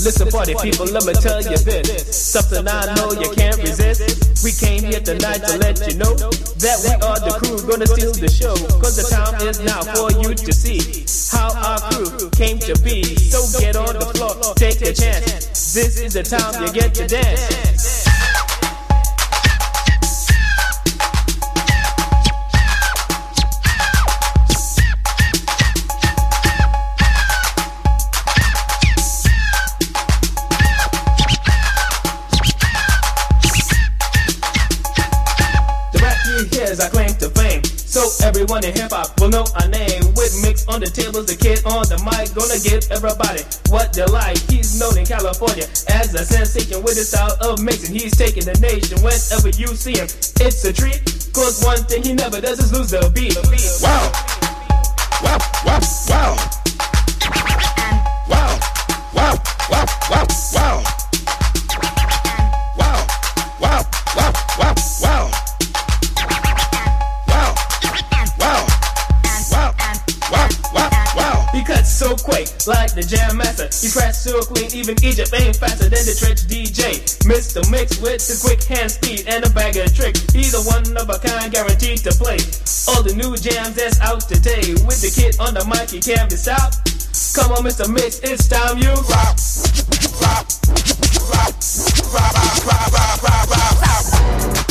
Listen, party people, let me tell you this. Something I know you can't resist. We came here tonight to let you know that we are the crew gonna steal the show. Cause the time is now for you to see how our crew came to be. So get on the floor, take a chance. This is the time you get to dance. Years I claim to fame, so everyone in hip-hop will know our name. With Mix on the tables, the kid on the mic, gonna give everybody what they like. He's known in California as a sensation with his style of mixing. He's taking the nation whenever you see him. It's a treat, cause one thing he never does is lose the beat. Wow! Wow! Wow! Wow! Wow! Wow! Wow! Wow! Wow! Wow! Wow! Wow! Wow! Wow! He cuts so quick, like the Jam Master. He scratches so clean, even Egypt ain't faster than the Trench DJ. Mr. Mix with the quick hand speed and a bag of tricks. He's a one of a kind, guaranteed to play all the new jams that's out today. With the kid on the mic, he can't be stopped. Come on, Mr. Mix, it's time you rock. Rock, rock, rock, rock, rock, rock, rock, rock, rock.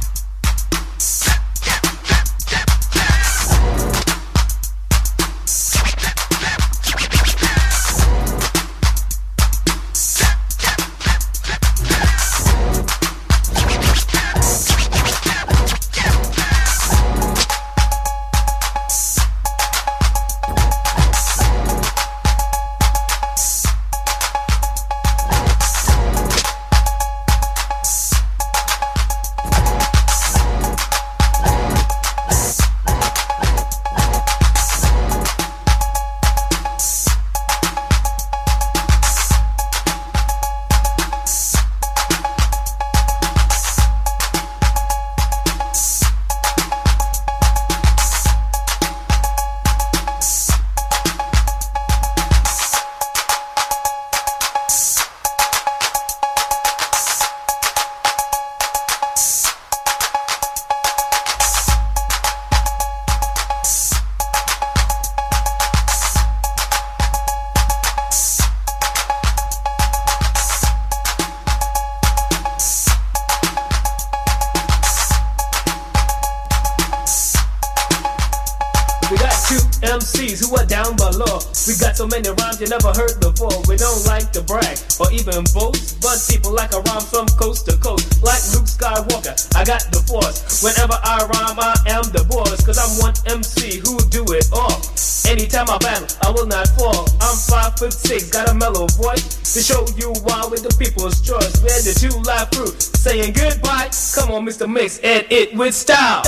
We got two MCs who are down below. We got so many rhymes you never heard before. We don't like to brag or even boast, but people like a rhyme from coast to coast. Like Luke Skywalker, I got the force. Whenever I rhyme, I am the boss. Cause I'm one MC who do it all. Anytime I battle, I will not fall. I'm 5'6", got a mellow voice to show you why with the people's choice. We're the two live crew saying goodbye. Come on, Mr. Mix, and it with style.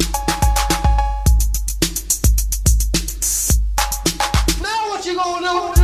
What you gonna do?